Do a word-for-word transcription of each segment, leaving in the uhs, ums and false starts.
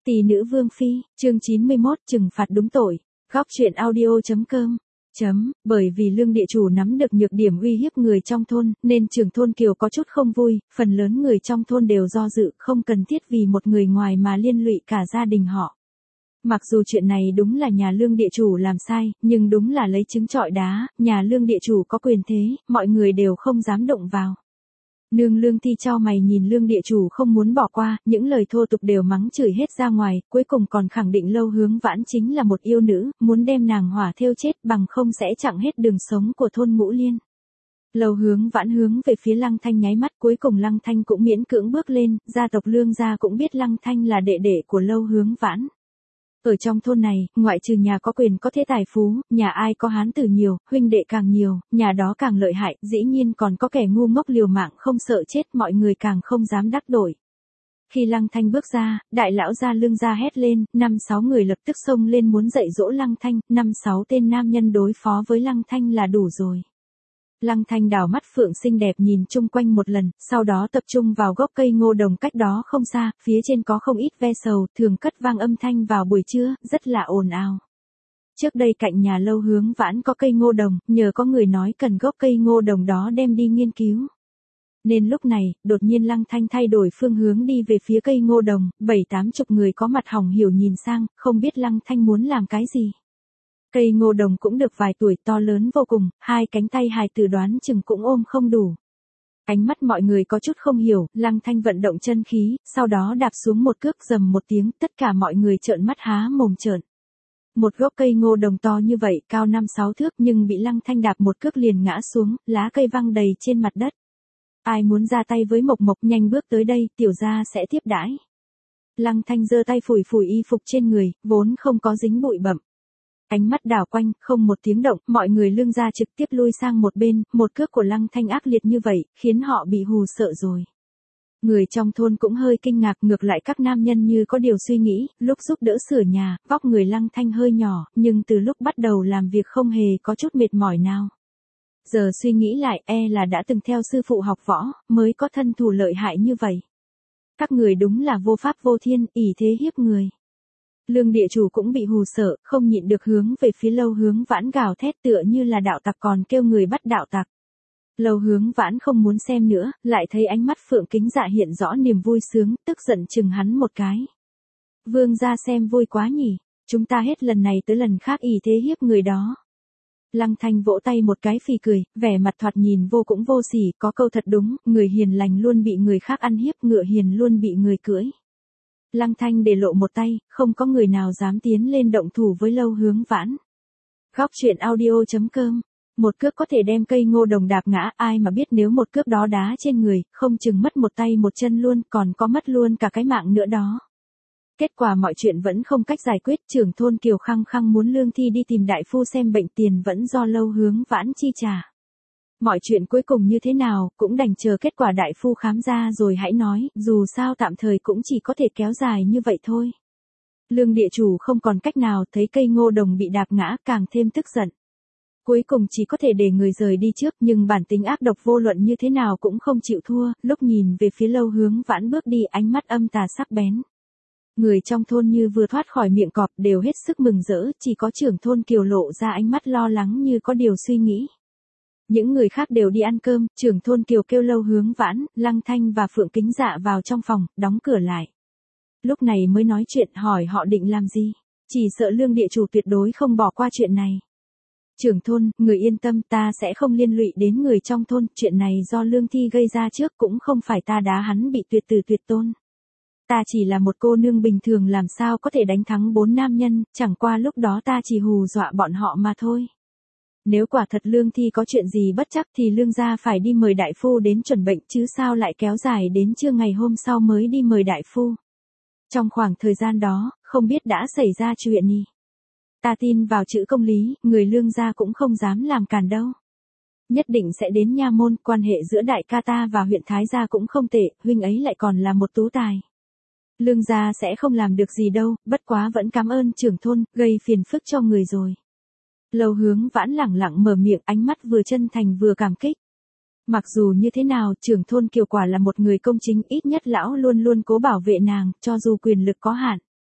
Tỷ nữ Vương Phi, chương chín mươi mốt, trừng phạt đúng tội. Góc truyện audio.com. Chấm, bởi vì Lương địa chủ nắm được nhược điểm uy hiếp người trong thôn, nên trưởng thôn Kiều có chút không vui, phần lớn người trong thôn đều do dự, không cần thiết vì một người ngoài mà liên lụy cả gia đình họ. Mặc dù chuyện này đúng là nhà Lương địa chủ làm sai, nhưng đúng là lấy trứng trọi đá, nhà Lương địa chủ có quyền thế, mọi người đều không dám động vào. Nương Lương Thi chau mày nhìn Lương địa chủ không muốn bỏ qua, những lời thô tục đều mắng chửi hết ra ngoài, cuối cùng còn khẳng định Lâu Hướng Vãn chính là một yêu nữ, muốn đem nàng hỏa thiêu chết bằng không sẽ chặn hết đường sống của thôn Ngũ Liên. Lâu Hướng Vãn hướng về phía Lăng Thanh nháy mắt, cuối cùng Lăng Thanh cũng miễn cưỡng bước lên, gia tộc Lương gia cũng biết Lăng Thanh là đệ đệ của Lâu Hướng Vãn. Ở trong thôn này, ngoại trừ nhà có quyền có thế tài phú, nhà ai có hán tử nhiều, huynh đệ càng nhiều, nhà đó càng lợi hại, dĩ nhiên còn có kẻ ngu ngốc liều mạng không sợ chết, mọi người càng không dám đắc tội. Khi Lăng Thanh bước ra, đại lão gia Lương gia hét lên, năm sáu người lập tức xông lên muốn dạy dỗ Lăng Thanh, năm sáu tên nam nhân đối phó với Lăng Thanh là đủ rồi. Lăng Thanh đảo mắt phượng xinh đẹp nhìn chung quanh một lần, sau đó tập trung vào gốc cây ngô đồng cách đó không xa, phía trên có không ít ve sầu, thường cất vang âm thanh vào buổi trưa, rất là ồn ào. Trước đây cạnh nhà Lâu Hướng Vãn có cây ngô đồng, nhờ có người nói cần gốc cây ngô đồng đó đem đi nghiên cứu. Nên lúc này, đột nhiên Lăng Thanh thay đổi phương hướng đi về phía cây ngô đồng, bảy tám chục người có mặt hỏng hiểu nhìn sang, không biết Lăng Thanh muốn làm cái gì. Cây ngô đồng cũng được vài tuổi, to lớn vô cùng, hai cánh tay hài tử đoán chừng cũng ôm không đủ. Ánh mắt mọi người có chút không hiểu, Lăng Thanh vận động chân khí, sau đó đạp xuống một cước rầm một tiếng, tất cả mọi người trợn mắt há mồm trợn. Một gốc cây ngô đồng to như vậy, cao năm sáu thước nhưng bị Lăng Thanh đạp một cước liền ngã xuống, lá cây văng đầy trên mặt đất. Ai muốn ra tay với Mộc Mộc nhanh bước tới đây, tiểu gia sẽ tiếp đãi. Lăng Thanh giơ tay phủi phủi y phục trên người, vốn không có dính bụi bặm. Ánh mắt đảo quanh, không một tiếng động, mọi người Lương gia trực tiếp lui sang một bên, một cước của Lăng Thanh ác liệt như vậy, khiến họ bị hù sợ rồi. Người trong thôn cũng hơi kinh ngạc, ngược lại các nam nhân như có điều suy nghĩ, lúc giúp đỡ sửa nhà, vóc người Lăng Thanh hơi nhỏ, nhưng từ lúc bắt đầu làm việc không hề có chút mệt mỏi nào. Giờ suy nghĩ lại, e là đã từng theo sư phụ học võ, mới có thân thủ lợi hại như vậy. Các người đúng là vô pháp vô thiên, ỷ thế hiếp người. Lương địa chủ cũng bị hù sợ, không nhịn được hướng về phía Lâu Hướng Vãn gào thét tựa như là đạo tặc còn kêu người bắt đạo tặc. Lâu Hướng Vãn không muốn xem nữa, lại thấy ánh mắt Phượng Kính Dạ hiện rõ niềm vui sướng, tức giận chừng hắn một cái. Vương gia xem vui quá nhỉ, chúng ta hết lần này tới lần khác ỷ thế hiếp người đó. Lăng Thanh vỗ tay một cái phì cười, vẻ mặt thoạt nhìn vô cũng vô sỉ, có câu thật đúng, người hiền lành luôn bị người khác ăn hiếp, ngựa hiền luôn bị người cưỡi. Lăng Thanh để lộ một tay, không có người nào dám tiến lên động thủ với Lâu Hướng Vãn. Góc truyện audio.com. Một cước có thể đem cây ngô đồng đạp ngã, ai mà biết nếu một cước đó đá trên người, không chừng mất một tay một chân luôn, còn có mất luôn cả cái mạng nữa đó. Kết quả mọi chuyện vẫn không cách giải quyết, trưởng thôn Kiều khăng khăng muốn Lương Thi đi tìm đại phu xem bệnh, tiền vẫn do Lâu Hướng Vãn chi trả. Mọi chuyện cuối cùng như thế nào, cũng đành chờ kết quả đại phu khám ra rồi hãy nói, dù sao tạm thời cũng chỉ có thể kéo dài như vậy thôi. Lương địa chủ không còn cách nào, thấy cây ngô đồng bị đạp ngã càng thêm tức giận. Cuối cùng chỉ có thể để người rời đi trước, nhưng bản tính ác độc vô luận như thế nào cũng không chịu thua, lúc nhìn về phía Lâu Hướng Vãn bước đi ánh mắt âm tà sắc bén. Người trong thôn như vừa thoát khỏi miệng cọp đều hết sức mừng rỡ, chỉ có trưởng thôn Kiều lộ ra ánh mắt lo lắng như có điều suy nghĩ. Những người khác đều đi ăn cơm, trưởng thôn Kiều kêu Lâu Hướng Vãn, Lăng Thanh và Phượng Kính Dạ vào trong phòng, đóng cửa lại. Lúc này mới nói chuyện, hỏi họ định làm gì, chỉ sợ Lương địa chủ tuyệt đối không bỏ qua chuyện này. Trưởng thôn, người yên tâm, ta sẽ không liên lụy đến người trong thôn, chuyện này do Lương Thi gây ra trước, cũng không phải ta đá hắn bị tuyệt tử tuyệt tôn. Ta chỉ là một cô nương bình thường làm sao có thể đánh thắng bốn nam nhân, chẳng qua lúc đó ta chỉ hù dọa bọn họ mà thôi. Nếu quả thật Lương Thi có chuyện gì bất chắc thì Lương gia phải đi mời đại phu đến chuẩn bệnh, chứ sao lại kéo dài đến trưa ngày hôm sau mới đi mời đại phu. Trong khoảng thời gian đó, không biết đã xảy ra chuyện gì. Ta tin vào chữ công lý, người Lương gia cũng không dám làm cản đâu. Nhất định sẽ đến nha môn, quan hệ giữa đại ca ta và huyện Thái gia cũng không tệ, huynh ấy lại còn là một tú tài. Lương gia sẽ không làm được gì đâu, bất quá vẫn cảm ơn trưởng thôn, gây phiền phức cho người rồi. Lâu Hướng Vãn lẳng lặng mở miệng, ánh mắt vừa chân thành vừa cảm kích. Mặc dù như thế nào, trưởng thôn Kiều quả là một người công chính, ít nhất lão luôn luôn cố bảo vệ nàng, cho dù quyền lực có hạn.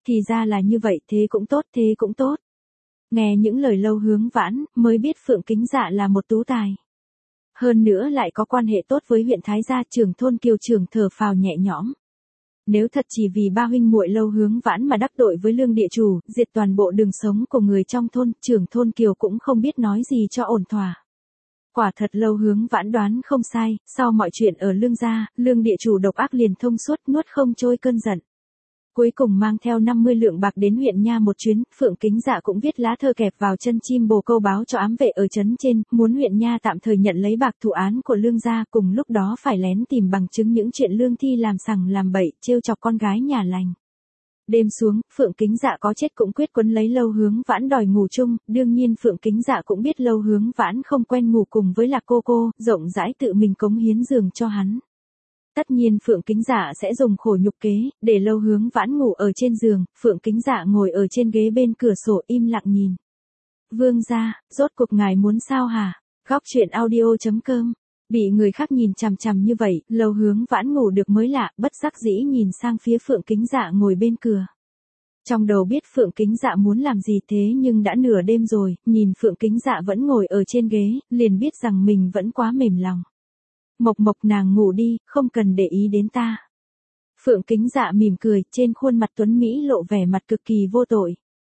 thì ra là như vậy, thế cũng tốt, thế cũng tốt. Nghe những lời Lâu Hướng Vãn, mới biết Phượng Kính Dạ là một tú tài. Hơn nữa lại có quan hệ tốt với huyện Thái Gia, trưởng thôn Kiều trưởng thở phào nhẹ nhõm. Nếu thật chỉ vì ba huynh muội Lâu Hướng Vãn mà đắc tội với Lương địa chủ, diệt toàn bộ đường sống của người trong thôn, trưởng thôn Kiều cũng không biết nói gì cho ổn thỏa. Quả thật Lâu Hướng Vãn đoán không sai, sau mọi chuyện ở Lương gia, Lương địa chủ độc ác liền thông suốt, nuốt không trôi cơn giận. Cuối cùng mang theo năm mươi lượng bạc đến huyện nha một chuyến, Phượng Kính Dạ cũng viết lá thơ kẹp vào chân chim bồ câu báo cho ám vệ ở trấn trên, muốn huyện nha tạm thời nhận lấy bạc thụ án của Lương gia, cùng lúc đó phải lén tìm bằng chứng những chuyện Lương Thi làm sằng làm bậy, trêu chọc con gái nhà lành. Đêm xuống, Phượng Kính Dạ có chết cũng quyết quấn lấy Lâu Hướng Vãn đòi ngủ chung, đương nhiên Phượng Kính Dạ cũng biết Lâu Hướng Vãn không quen ngủ cùng với Lạc cô cô, rộng rãi tự mình cống hiến giường cho hắn. Tất nhiên Phượng Kính Dạ sẽ dùng khổ nhục kế, để Lâu Hướng Vãn ngủ ở trên giường, Phượng Kính Dạ ngồi ở trên ghế bên cửa sổ im lặng nhìn. Vương gia, rốt cuộc ngài muốn sao hả? Góc truyện audio chấm com. Bị người khác nhìn chằm chằm như vậy, Lâu Hướng Vãn ngủ được mới lạ, bất đắc dĩ nhìn sang phía Phượng Kính Dạ ngồi bên cửa. Trong đầu biết Phượng Kính Dạ muốn làm gì thế nhưng đã nửa đêm rồi, nhìn Phượng Kính Dạ vẫn ngồi ở trên ghế, liền biết rằng mình vẫn quá mềm lòng. Mộc Mộc nàng ngủ đi, không cần để ý đến ta. Phượng Kính Dạ mỉm cười, trên khuôn mặt tuấn Mỹ lộ vẻ mặt cực kỳ vô tội.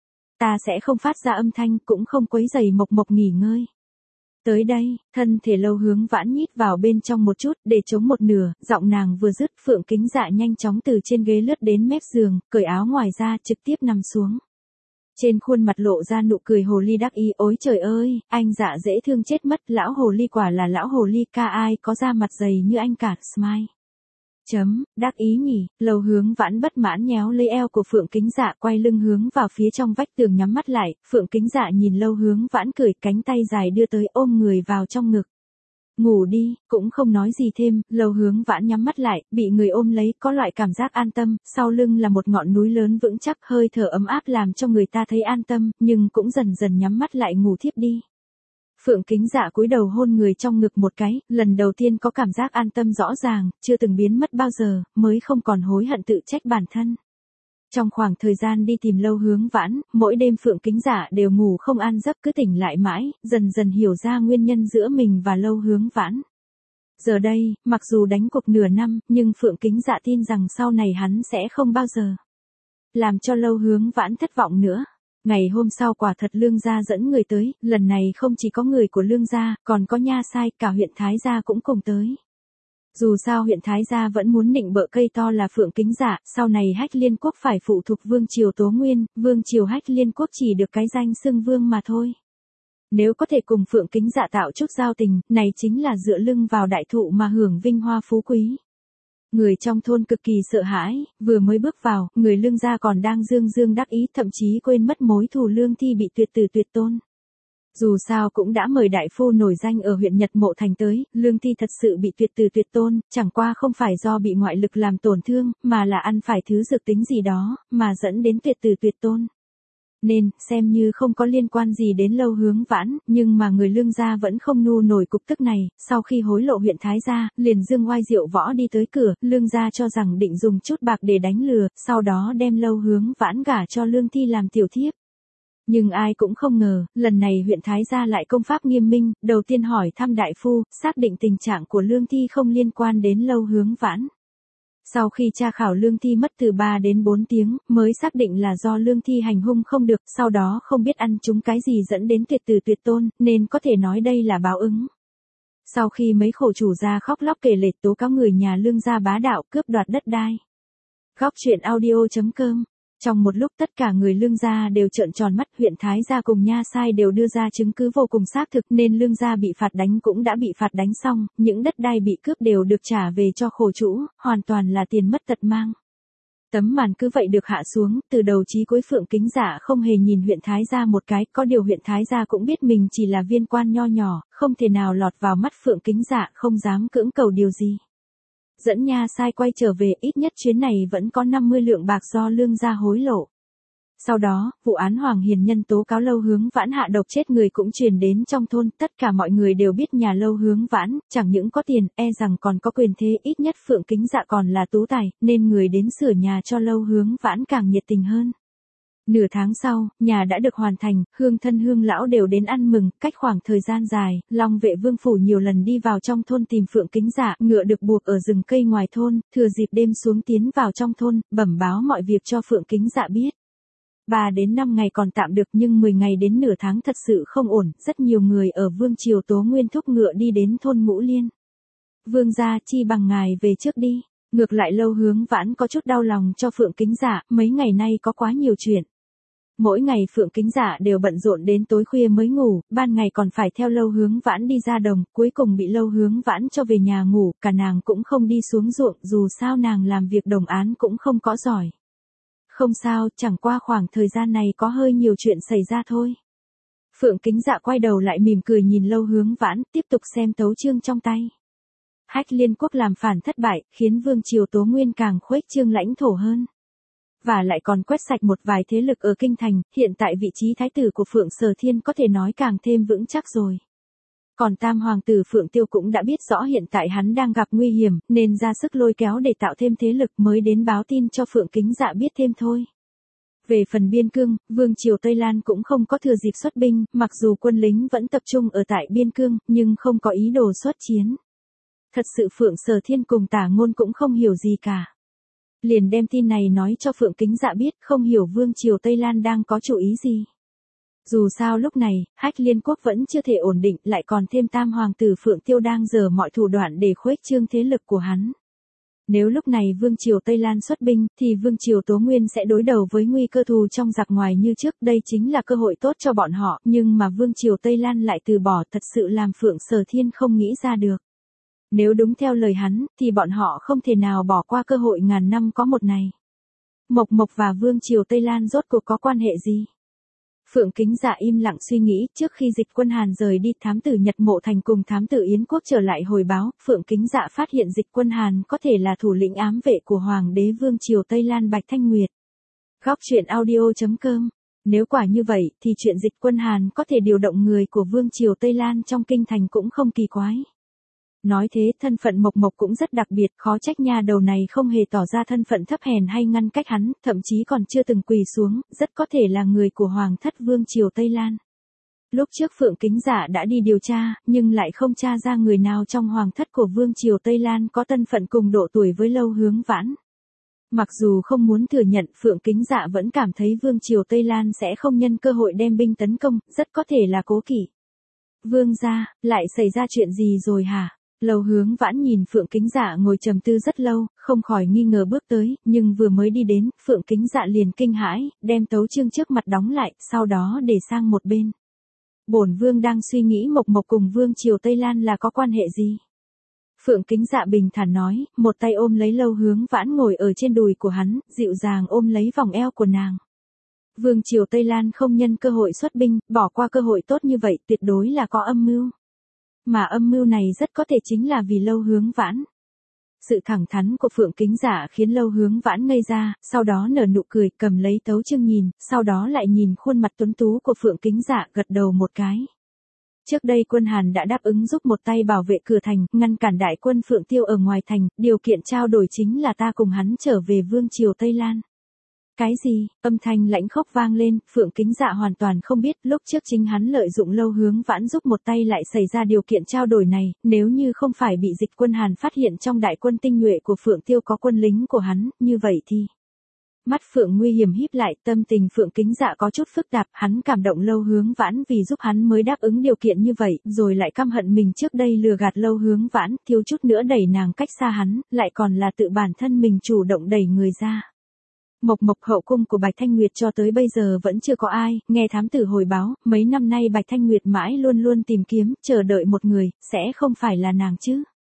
Ta sẽ không phát ra âm thanh, cũng không quấy rầy Mộc Mộc nghỉ ngơi. Tới đây, thân thể Lâu Hướng Vãn nhít vào bên trong một chút, để chống một nửa, giọng nàng vừa dứt, Phượng Kính Dạ nhanh chóng từ trên ghế lướt đến mép giường, cởi áo ngoài ra, trực tiếp nằm xuống. Trên khuôn mặt lộ ra nụ cười hồ ly đắc ý, ôi trời ơi, anh Dạ dễ thương chết mất, lão hồ ly quả là lão hồ ly, ca ai có da mặt dày như anh cả, smile. Chấm, đắc ý nhỉ, Lâu Hướng Vãn bất mãn nhéo lấy eo của Phượng Kính Dạ, quay lưng hướng vào phía trong vách tường nhắm mắt lại, Phượng Kính Dạ nhìn Lâu Hướng Vãn cười, cánh tay dài đưa tới ôm người vào trong ngực. Ngủ đi, cũng không nói gì thêm, Lâu Hướng Vãn nhắm mắt lại, bị người ôm lấy, có loại cảm giác an tâm, sau lưng là một ngọn núi lớn vững chắc, hơi thở ấm áp làm cho người ta thấy an tâm, nhưng cũng dần dần nhắm mắt lại ngủ thiếp đi. Phượng Kính Dạ cúi đầu hôn người trong ngực một cái, lần đầu tiên có cảm giác an tâm rõ ràng, chưa từng biến mất bao giờ, mới không còn hối hận tự trách bản thân. Trong khoảng thời gian đi tìm Lâu Hướng Vãn, mỗi đêm Phượng Kính Dạ đều ngủ không an giấc cứ tỉnh lại mãi, dần dần hiểu ra nguyên nhân giữa mình và Lâu Hướng Vãn. Giờ đây, mặc dù đánh cuộc nửa năm, nhưng Phượng Kính Dạ tin rằng sau này hắn sẽ không bao giờ làm cho Lâu Hướng Vãn thất vọng nữa. Ngày hôm sau quả thật Lương gia dẫn người tới, lần này không chỉ có người của Lương gia, còn có nha sai, cả huyện Thái gia cũng cùng tới. Dù sao huyện Thái gia vẫn muốn nịnh bợ cây to là Phượng Kính Dạ, sau này Hách Liên quốc phải phụ thuộc vương triều Tố Nguyên, vương triều Hách Liên quốc chỉ được cái danh xưng vương mà thôi. Nếu có thể cùng Phượng Kính Dạ tạo chút giao tình, này chính là dựa lưng vào đại thụ mà hưởng vinh hoa phú quý. Người trong thôn cực kỳ sợ hãi, vừa mới bước vào, người Lương gia còn đang dương dương đắc ý, thậm chí quên mất mối thù Lương Thi bị tuyệt tử tuyệt tôn. Dù sao cũng đã mời đại phu nổi danh ở huyện Nhật Mộ Thành tới, Lương Thi thật sự bị tuyệt tử tuyệt tôn, chẳng qua không phải do bị ngoại lực làm tổn thương, mà là ăn phải thứ dược tính gì đó, mà dẫn đến tuyệt tử tuyệt tôn. Nên, xem như không có liên quan gì đến Lâu Hướng Vãn, nhưng mà người Lương gia vẫn không nu nổi cục tức này, sau khi hối lộ huyện Thái gia, liền dương oai diệu võ đi tới cửa, Lương gia cho rằng định dùng chút bạc để đánh lừa, sau đó đem Lâu Hướng Vãn gả cho Lương Thi làm tiểu thiếp. Nhưng ai cũng không ngờ, lần này huyện Thái gia lại công pháp nghiêm minh, đầu tiên hỏi thăm đại phu, xác định tình trạng của Lương Thi không liên quan đến Lâu Hướng Vãn. Sau khi tra khảo Lương Thi mất từ ba đến bốn tiếng, mới xác định là do Lương Thi hành hung không được, sau đó không biết ăn trúng cái gì dẫn đến tuyệt tử tuyệt tôn, nên có thể nói đây là báo ứng. Sau khi mấy khổ chủ gia khóc lóc kể lể tố cáo người nhà Lương gia bá đạo cướp đoạt đất đai. Góc truyện audio chấm com. Trong một lúc tất cả người Lương gia đều trợn tròn mắt, huyện Thái gia cùng nha sai đều đưa ra chứng cứ vô cùng xác thực nên Lương gia bị phạt đánh cũng đã bị phạt đánh xong, những đất đai bị cướp đều được trả về cho khổ chủ, hoàn toàn là tiền mất tật mang. Tấm màn cứ vậy được hạ xuống, từ đầu chí cuối Phượng Kính Dạ không hề nhìn huyện Thái gia một cái, có điều huyện Thái gia cũng biết mình chỉ là viên quan nho nhỏ, không thể nào lọt vào mắt Phượng Kính Dạ, không dám cưỡng cầu điều gì. Dẫn nha sai quay trở về, ít nhất chuyến này vẫn có năm mươi lượng bạc do Lương gia hối lộ. Sau đó, vụ án Hoàng Hiền Nhân tố cáo Lâu Hướng Vãn hạ độc chết người cũng truyền đến trong thôn, tất cả mọi người đều biết nhà Lâu Hướng Vãn, chẳng những có tiền, e rằng còn có quyền thế, ít nhất Phượng Kính Dạ còn là tú tài, nên người đến sửa nhà cho Lâu Hướng Vãn càng nhiệt tình hơn. Nửa tháng sau, nhà đã được hoàn thành, hương thân hương lão đều đến ăn mừng, cách khoảng thời gian dài, Long Vệ Vương phủ nhiều lần đi vào trong thôn tìm Phượng Kính Dạ, ngựa được buộc ở rừng cây ngoài thôn, thừa dịp đêm xuống tiến vào trong thôn, bẩm báo mọi việc cho Phượng Kính Dạ biết. Ba đến năm ngày còn tạm được nhưng mười ngày đến nửa tháng thật sự không ổn, rất nhiều người ở Vương triều Tố Nguyên thúc ngựa đi đến thôn Ngũ Liên. Vương gia, chi bằng ngài về trước đi. Ngược lại Lâu Hướng Vãn có chút đau lòng cho Phượng Kính Dạ, mấy ngày nay có quá nhiều chuyện. Mỗi ngày Phượng Kính Dạ đều bận rộn đến tối khuya mới ngủ, ban ngày còn phải theo Lâu Hướng Vãn đi ra đồng, cuối cùng bị Lâu Hướng Vãn cho về nhà ngủ, cả nàng cũng không đi xuống ruộng, dù sao nàng làm việc đồng án cũng không có giỏi. Không sao, chẳng qua khoảng thời gian này có hơi nhiều chuyện xảy ra thôi. Phượng Kính Dạ quay đầu lại mỉm cười nhìn Lâu Hướng Vãn, tiếp tục xem tấu chương trong tay. Hách Liên quốc làm phản thất bại, khiến Vương triều Tố Nguyên càng khuếch trương lãnh thổ hơn. Và lại còn quét sạch một vài thế lực ở kinh thành, hiện tại vị trí thái tử của Phượng Sở Thiên có thể nói càng thêm vững chắc rồi. Còn tam hoàng tử Phượng Tiêu cũng đã biết rõ hiện tại hắn đang gặp nguy hiểm, nên ra sức lôi kéo để tạo thêm thế lực mới đến báo tin cho Phượng Kính Dạ biết thêm thôi. Về phần biên cương, Vương triều Tây Lan cũng không có thừa dịp xuất binh, mặc dù quân lính vẫn tập trung ở tại biên cương, nhưng không có ý đồ xuất chiến. Thật sự Phượng Sở Thiên cùng Tả Ngôn cũng không hiểu gì cả. Liền đem tin này nói cho Phượng Kính Dạ biết, không hiểu Vương triều Tây Lan đang có chủ ý gì. Dù sao lúc này, Hách Liên quốc vẫn chưa thể ổn định, lại còn thêm tam hoàng tử Phượng Tiêu đang giở mọi thủ đoạn để khuếch trương thế lực của hắn. Nếu lúc này Vương triều Tây Lan xuất binh, thì Vương triều Tố Nguyên sẽ đối đầu với nguy cơ thù trong giặc ngoài như trước, đây chính là cơ hội tốt cho bọn họ, nhưng mà Vương triều Tây Lan lại từ bỏ, thật sự làm Phượng Sở Thiên không nghĩ ra được. Nếu đúng theo lời hắn, thì bọn họ không thể nào bỏ qua cơ hội ngàn năm có một này. Mộc Mộc và Vương triều Tây Lan rốt cuộc có quan hệ gì? Phượng Kính Dạ im lặng suy nghĩ, trước khi Dịch Quân Hàn rời đi, thám tử Nhật Mộ Thành cùng thám tử Yến Quốc trở lại hồi báo, Phượng Kính Dạ phát hiện Dịch Quân Hàn có thể là thủ lĩnh ám vệ của Hoàng đế Vương triều Tây Lan Bạch Thanh Nguyệt. Góc truyện audio chấm com. Nếu quả như vậy, thì chuyện Dịch Quân Hàn có thể điều động người của Vương triều Tây Lan trong kinh thành cũng không kỳ quái. Nói thế, thân phận Mộc Mộc cũng rất đặc biệt, khó trách nha đầu này không hề tỏ ra thân phận thấp hèn hay ngăn cách hắn, thậm chí còn chưa từng quỳ xuống, rất có thể là người của Hoàng thất Vương triều Tây Lan. Lúc trước Phượng Kính Dạ đã đi điều tra, nhưng lại không tra ra người nào trong Hoàng thất của Vương triều Tây Lan có thân phận cùng độ tuổi với Lâu Hướng Vãn. Mặc dù không muốn thừa nhận, Phượng Kính Dạ vẫn cảm thấy Vương triều Tây Lan sẽ không nhân cơ hội đem binh tấn công, rất có thể là cố kỵ. Vương gia, lại xảy ra chuyện gì rồi hả? Lâu Hướng Vãn nhìn Phượng Kính Dạ ngồi trầm tư rất lâu, không khỏi nghi ngờ bước tới, nhưng vừa mới đi đến, Phượng Kính Dạ liền kinh hãi, đem tấu chương trước mặt đóng lại, sau đó để sang một bên. Bổn vương đang suy nghĩ Mộc Mộc cùng Vương triều Tây Lan là có quan hệ gì? Phượng Kính Dạ bình thản nói, một tay ôm lấy Lâu Hướng Vãn ngồi ở trên đùi của hắn, dịu dàng ôm lấy vòng eo của nàng. Vương triều Tây Lan không nhân cơ hội xuất binh, bỏ qua cơ hội tốt như vậy, tuyệt đối là có âm mưu. Mà âm mưu này rất có thể chính là vì Lâu Hướng Vãn. Sự thẳng thắn của Phượng Kính Dạ khiến Lâu Hướng Vãn ngây ra, sau đó nở nụ cười, cầm lấy tấu chương nhìn, sau đó lại nhìn khuôn mặt tuấn tú của Phượng Kính Dạ, gật đầu một cái. Trước đây Quân Hàn đã đáp ứng giúp một tay bảo vệ cửa thành, ngăn cản đại quân Phượng Tiêu ở ngoài thành, điều kiện trao đổi chính là ta cùng hắn trở về Vương triều Tây Lan. Cái gì? Âm thanh lãnh khốc vang lên, Phượng Kính Dạ hoàn toàn không biết, lúc trước chính hắn lợi dụng Lâu Hướng Vãn giúp một tay lại xảy ra điều kiện trao đổi này, nếu như không phải bị Dịch Quân Hàn phát hiện trong đại quân tinh nhuệ của Phượng Tiêu có quân lính của hắn, như vậy thì... Mắt Phượng nguy hiểm híp lại, tâm tình Phượng Kính Dạ có chút phức tạp, hắn cảm động Lâu Hướng Vãn vì giúp hắn mới đáp ứng điều kiện như vậy, rồi lại căm hận mình trước đây lừa gạt Lâu Hướng Vãn, thiếu chút nữa đẩy nàng cách xa hắn, lại còn là tự bản thân mình chủ động đẩy người ra. Mộc Mộc hậu cung của Bạch Thanh Nguyệt cho tới bây giờ vẫn chưa có ai, nghe thám tử hồi báo, mấy năm nay Bạch Thanh Nguyệt mãi luôn luôn tìm kiếm, chờ đợi một người, sẽ không phải là nàng chứ.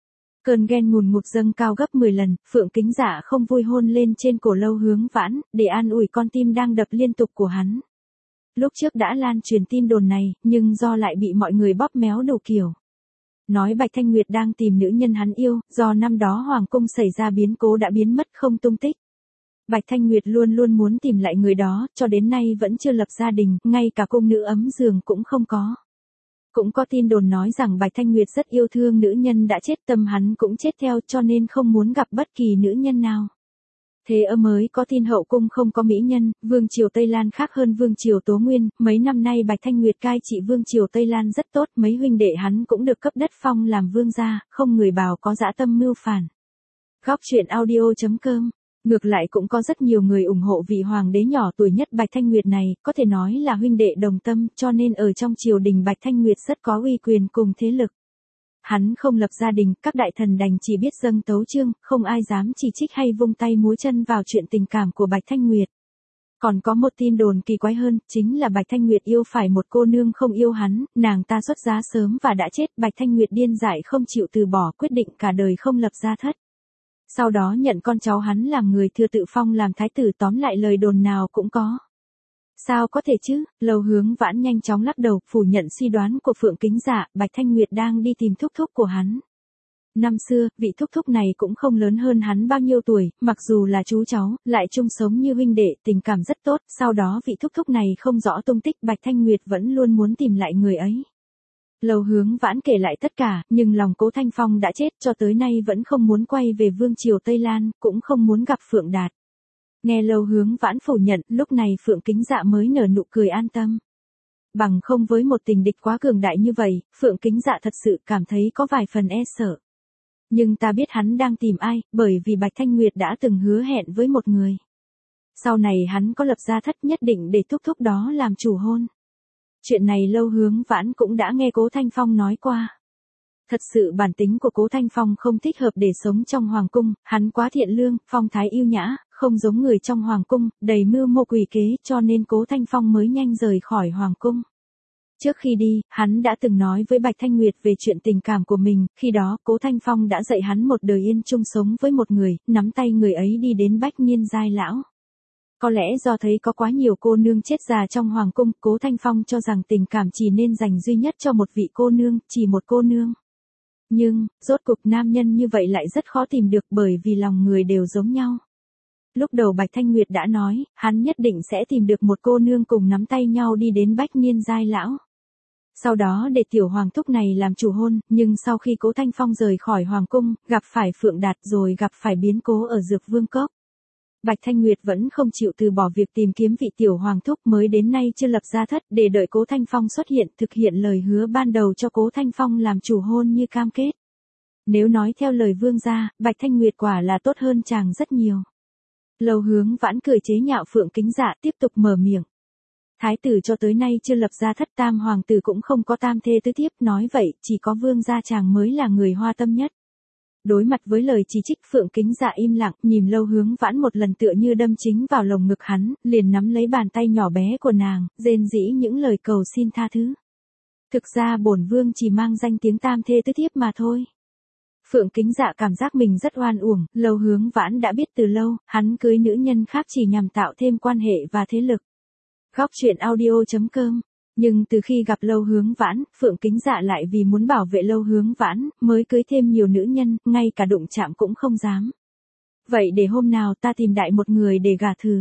Cơn ghen ngùn ngụt dâng cao gấp mười lần, Phượng Kính Dạ không vui hôn lên trên cổ Lâu Hướng Vãn, để an ủi con tim đang đập liên tục của hắn. Lúc trước đã lan truyền tin đồn này, nhưng do lại bị mọi người bóp méo đủ kiểu. Nói Bạch Thanh Nguyệt đang tìm nữ nhân hắn yêu, do năm đó Hoàng cung xảy ra biến cố đã biến mất không tung tích. Bạch Thanh Nguyệt luôn luôn muốn tìm lại người đó, cho đến nay vẫn chưa lập gia đình, ngay cả cung nữ ấm giường cũng không có. Cũng có tin đồn nói rằng Bạch Thanh Nguyệt rất yêu thương nữ nhân đã chết, tâm hắn cũng chết theo, cho nên không muốn gặp bất kỳ nữ nhân nào. Thế ơ mới có tin hậu cung không có mỹ nhân, vương triều Tây Lan khác hơn vương triều Tố Nguyên, mấy năm nay Bạch Thanh Nguyệt cai trị vương triều Tây Lan rất tốt, mấy huynh đệ hắn cũng được cấp đất phong làm vương gia, không người bảo có dã tâm mưu phản. Góc truyện audio.com. Ngược lại cũng có rất nhiều người ủng hộ vị hoàng đế nhỏ tuổi nhất Bạch Thanh Nguyệt này, có thể nói là huynh đệ đồng tâm, cho nên ở trong triều đình Bạch Thanh Nguyệt rất có uy quyền cùng thế lực. Hắn không lập gia đình, các đại thần đành chỉ biết dâng tấu chương, không ai dám chỉ trích hay vung tay múa chân vào chuyện tình cảm của Bạch Thanh Nguyệt. Còn có một tin đồn kỳ quái hơn, chính là Bạch Thanh Nguyệt yêu phải một cô nương không yêu hắn, nàng ta xuất giá sớm và đã chết, Bạch Thanh Nguyệt điên dại không chịu từ bỏ, quyết định cả đời không lập gia thất. Sau đó nhận con cháu hắn làm người thừa tự phong làm thái tử, tóm lại lời đồn nào cũng có. Sao có thể chứ, Lâu Hướng Vãn nhanh chóng lắc đầu, phủ nhận suy đoán của Phượng Kính Dạ, Bạch Thanh Nguyệt đang đi tìm thúc thúc của hắn. Năm xưa, vị thúc thúc này cũng không lớn hơn hắn bao nhiêu tuổi, mặc dù là chú cháu, lại chung sống như huynh đệ, tình cảm rất tốt, sau đó vị thúc thúc này không rõ tung tích, Bạch Thanh Nguyệt vẫn luôn muốn tìm lại người ấy. Lâu Hướng Vãn kể lại tất cả, nhưng lòng Cố Thanh Phong đã chết, cho tới nay vẫn không muốn quay về vương triều Tây Lan, cũng không muốn gặp Phượng Đạt. Nghe Lâu Hướng Vãn phủ nhận, lúc này Phượng Kính Dạ mới nở nụ cười an tâm. Bằng không với một tình địch quá cường đại như vậy, Phượng Kính Dạ thật sự cảm thấy có vài phần e sợ. Nhưng ta biết hắn đang tìm ai, bởi vì Bạch Thanh Nguyệt đã từng hứa hẹn với một người. Sau này hắn có lập gia thất, nhất định để thúc thúc đó làm chủ hôn. Chuyện này Lâu Hướng Vãn cũng đã nghe Cố Thanh Phong nói qua. Thật sự bản tính của Cố Thanh Phong không thích hợp để sống trong hoàng cung, hắn quá thiện lương, phong thái yêu nhã, không giống người trong hoàng cung, đầy mưu mô quỷ kế, cho nên Cố Thanh Phong mới nhanh rời khỏi hoàng cung. Trước khi đi, hắn đã từng nói với Bạch Thanh Nguyệt về chuyện tình cảm của mình, khi đó Cố Thanh Phong đã dạy hắn một đời yên chung sống với một người, nắm tay người ấy đi đến bách niên giai lão. Có lẽ do thấy có quá nhiều cô nương chết già trong hoàng cung, Cố Thanh Phong cho rằng tình cảm chỉ nên dành duy nhất cho một vị cô nương, chỉ một cô nương. Nhưng, rốt cục nam nhân như vậy lại rất khó tìm được bởi vì lòng người đều giống nhau. Lúc đầu Bạch Thanh Nguyệt đã nói, hắn nhất định sẽ tìm được một cô nương cùng nắm tay nhau đi đến bách niên giai lão. Sau đó để tiểu hoàng thúc này làm chủ hôn, nhưng sau khi Cố Thanh Phong rời khỏi hoàng cung, gặp phải Phượng Đạt rồi gặp phải biến cố ở Dược Vương Cốc. Bạch Thanh Nguyệt vẫn không chịu từ bỏ việc tìm kiếm vị tiểu hoàng thúc, mới đến nay chưa lập gia thất, để đợi Cố Thanh Phong xuất hiện, thực hiện lời hứa ban đầu cho Cố Thanh Phong làm chủ hôn như cam kết. Nếu nói theo lời vương gia, Bạch Thanh Nguyệt quả là tốt hơn chàng rất nhiều. Lâu Hướng Vãn cười chế nhạo Phượng Kính Dạ, tiếp tục mở miệng. Thái tử cho tới nay chưa lập gia thất, tam hoàng tử cũng không có tam thê tứ thiếp, nói vậy, chỉ có vương gia chàng mới là người hoa tâm nhất. Đối mặt với lời chỉ trích, Phượng Kính Dạ im lặng, nhìn Lâu Hướng Vãn một lần tựa như đâm chính vào lồng ngực hắn, liền nắm lấy bàn tay nhỏ bé của nàng, rên rỉ những lời cầu xin tha thứ. Thực ra bổn vương chỉ mang danh tiếng tam thê tứ thiếp mà thôi. Phượng Kính Dạ cảm giác mình rất oan uổng, Lâu Hướng Vãn đã biết từ lâu, hắn cưới nữ nhân khác chỉ nhằm tạo thêm quan hệ và thế lực. Góc truyện audio.com. Nhưng từ khi gặp Lâu Hướng Vãn, Phượng Kính Dạ lại vì muốn bảo vệ Lâu Hướng Vãn, mới cưới thêm nhiều nữ nhân, ngay cả đụng chạm cũng không dám. Vậy để hôm nào ta tìm đại một người để gả thử.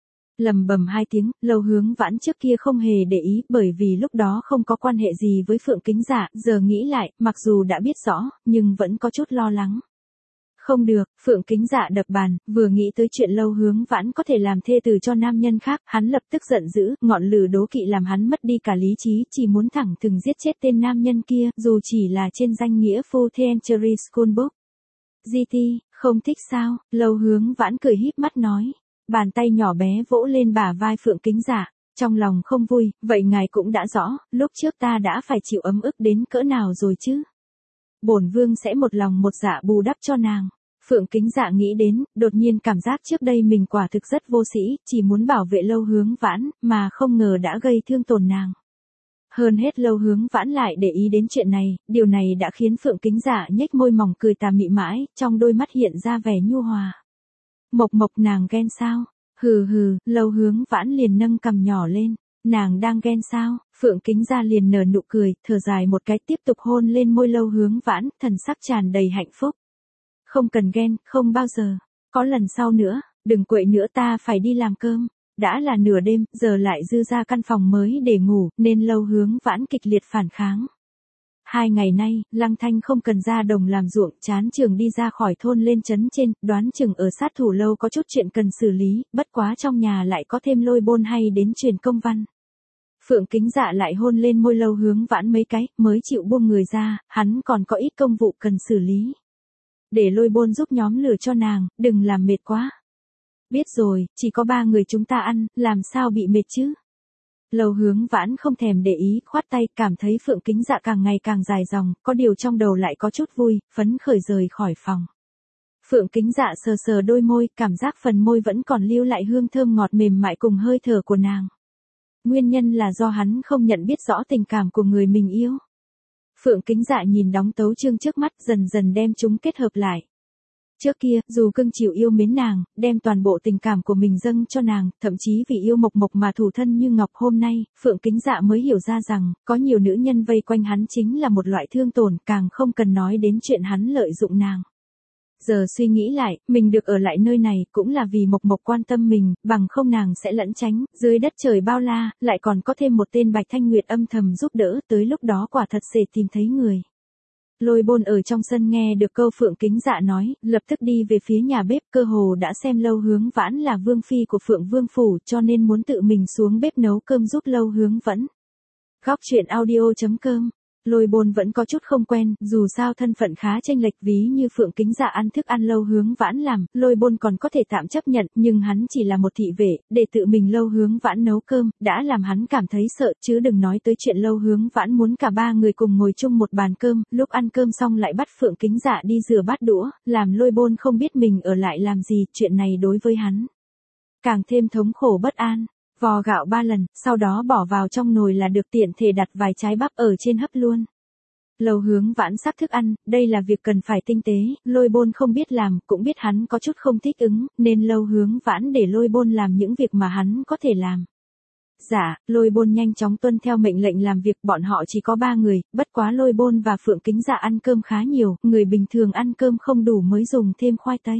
Lầm bầm hai tiếng, Lâu Hướng Vãn trước kia không hề để ý, bởi vì lúc đó không có quan hệ gì với Phượng Kính Dạ, giờ nghĩ lại, mặc dù đã biết rõ, nhưng vẫn có chút lo lắng. Không được, Phượng Kính Dạ đập bàn, vừa nghĩ tới chuyện Lâu Hướng Vãn có thể làm thê tử cho nam nhân khác, hắn lập tức giận dữ, ngọn lửa đố kỵ làm hắn mất đi cả lý trí, chỉ muốn thẳng thừng giết chết tên nam nhân kia, dù chỉ là trên danh nghĩa Full Century Schoolbook. giê tê, không thích sao? Lâu Hướng Vãn cười híp mắt nói. Bàn tay nhỏ bé vỗ lên bả vai Phượng Kính Dạ, trong lòng không vui, vậy ngài cũng đã rõ, lúc trước ta đã phải chịu ấm ức đến cỡ nào rồi chứ? Bổn vương sẽ một lòng một dạ bù đắp cho nàng. Phượng Kính Dạ nghĩ đến, đột nhiên cảm giác trước đây mình quả thực rất vô sĩ, chỉ muốn bảo vệ Lâu Hướng Vãn, mà không ngờ đã gây thương tổn nàng. Hơn hết Lâu Hướng Vãn lại để ý đến chuyện này, điều này đã khiến Phượng Kính Dạ nhếch môi mỏng cười tà mị mãi, trong đôi mắt hiện ra vẻ nhu hòa. Mộc Mộc nàng ghen sao? Hừ hừ, Lâu Hướng Vãn liền nâng cằm nhỏ lên. Nàng đang ghen sao? Phượng Kính Dạ liền nở nụ cười, thở dài một cái tiếp tục hôn lên môi Lâu Hướng Vãn, thần sắc tràn đầy hạnh phúc. Không cần ghen, không bao giờ. Có lần sau nữa, đừng quậy nữa, ta phải đi làm cơm. Đã là nửa đêm, giờ lại dư ra căn phòng mới để ngủ, nên Lâu Hướng Vãn kịch liệt phản kháng. Hai ngày nay, Lăng Thanh không cần ra đồng làm ruộng, chán trường đi ra khỏi thôn lên trấn trên, đoán chừng ở sát thủ lâu có chút chuyện cần xử lý, bất quá trong nhà lại có thêm Lôi Bôn hay đến truyền công văn. Phượng Kính Dạ lại hôn lên môi Lâu Hướng Vãn mấy cái, mới chịu buông người ra, hắn còn có ít công vụ cần xử lý. Để Lôi Bôn giúp nhóm lửa cho nàng, đừng làm mệt quá. Biết rồi, chỉ có ba người chúng ta ăn, làm sao bị mệt chứ? Lâu Hướng Vãn không thèm để ý, khoát tay, cảm thấy Phượng Kính Dạ càng ngày càng dài dòng, có điều trong đầu lại có chút vui, phấn khởi rời khỏi phòng. Phượng Kính Dạ sờ sờ đôi môi, cảm giác phần môi vẫn còn lưu lại hương thơm ngọt mềm mại cùng hơi thở của nàng. Nguyên nhân là do hắn không nhận biết rõ tình cảm của người mình yêu. Phượng Kính Dạ nhìn đóng tấu chương trước mắt, dần dần đem chúng kết hợp lại. Trước kia, dù cưng chiều yêu mến nàng, đem toàn bộ tình cảm của mình dâng cho nàng, thậm chí vì yêu Mộc Mộc mà thủ thân như ngọc, hôm nay, Phượng Kính Dạ mới hiểu ra rằng, có nhiều nữ nhân vây quanh hắn chính là một loại thương tổn, càng không cần nói đến chuyện hắn lợi dụng nàng. Giờ suy nghĩ lại, mình được ở lại nơi này cũng là vì Mộc Mộc quan tâm mình, bằng không nàng sẽ lẩn tránh, dưới đất trời bao la, lại còn có thêm một tên Bạch Thanh Nguyệt âm thầm giúp đỡ, tới lúc đó quả thật sẽ tìm thấy người. Lôi Bôn ở trong sân nghe được câu Phượng Kính Dạ nói, lập tức đi về phía nhà bếp, cơ hồ đã xem Lâu Hướng Vãn là vương phi của Phượng Vương Phủ, cho nên muốn tự mình xuống bếp nấu cơm giúp Lâu Hướng Vãn. Góc truyện audio chấm com. Lôi Bôn vẫn có chút không quen, dù sao thân phận khá chênh lệch, ví như Phượng Kính Dạ ăn thức ăn Lâu Hướng Vãn làm, Lôi Bôn còn có thể tạm chấp nhận, nhưng hắn chỉ là một thị vệ, để tự mình Lâu Hướng Vãn nấu cơm, đã làm hắn cảm thấy sợ, chứ đừng nói tới chuyện Lâu Hướng Vãn muốn cả ba người cùng ngồi chung một bàn cơm, lúc ăn cơm xong lại bắt Phượng Kính Dạ đi rửa bát đũa, làm Lôi Bôn không biết mình ở lại làm gì, chuyện này đối với hắn càng thêm thống khổ bất an. Vò gạo ba lần, sau đó bỏ vào trong nồi là được, tiện thể đặt vài trái bắp ở trên hấp luôn. Lâu Hướng Vãn sắp thức ăn, đây là việc cần phải tinh tế, Lôi Bôn không biết làm, cũng biết hắn có chút không thích ứng, nên Lâu Hướng Vãn để Lôi Bôn làm những việc mà hắn có thể làm. Dạ, Lôi Bôn nhanh chóng tuân theo mệnh lệnh làm việc, bọn họ chỉ có ba người, bất quá Lôi Bôn và Phượng Kính Dạ ăn cơm khá nhiều, người bình thường ăn cơm không đủ mới dùng thêm khoai tây.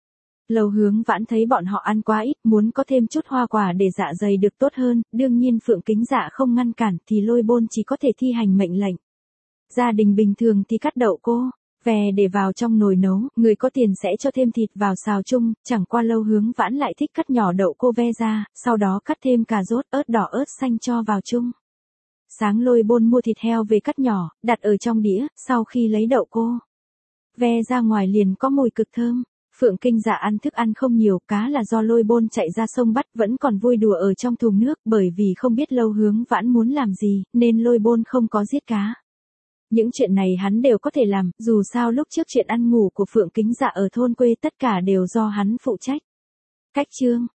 Lâu Hướng Vãn thấy bọn họ ăn quá ít, muốn có thêm chút hoa quả để dạ dày được tốt hơn, đương nhiên Phượng Kính Dạ không ngăn cản, thì Lôi Bôn chỉ có thể thi hành mệnh lệnh. Gia đình bình thường thì cắt đậu cô, về để vào trong nồi nấu, người có tiền sẽ cho thêm thịt vào xào chung, chẳng qua Lâu Hướng Vãn lại thích cắt nhỏ đậu cô ve ra, sau đó cắt thêm cà rốt, ớt đỏ, ớt xanh cho vào chung. Sáng Lôi Bôn mua thịt heo về cắt nhỏ, đặt ở trong đĩa, sau khi lấy đậu cô ve ra ngoài liền có mùi cực thơm. Phượng Kính Dạ ăn thức ăn không nhiều, cá là do Lôi Bôn chạy ra sông bắt, vẫn còn vui đùa ở trong thùng nước, bởi vì không biết Lâu Hướng Vãn muốn làm gì, nên Lôi Bôn không có giết cá. Những chuyện này hắn đều có thể làm, dù sao lúc trước chuyện ăn ngủ của Phượng Kính Dạ ở thôn quê tất cả đều do hắn phụ trách. Cách chương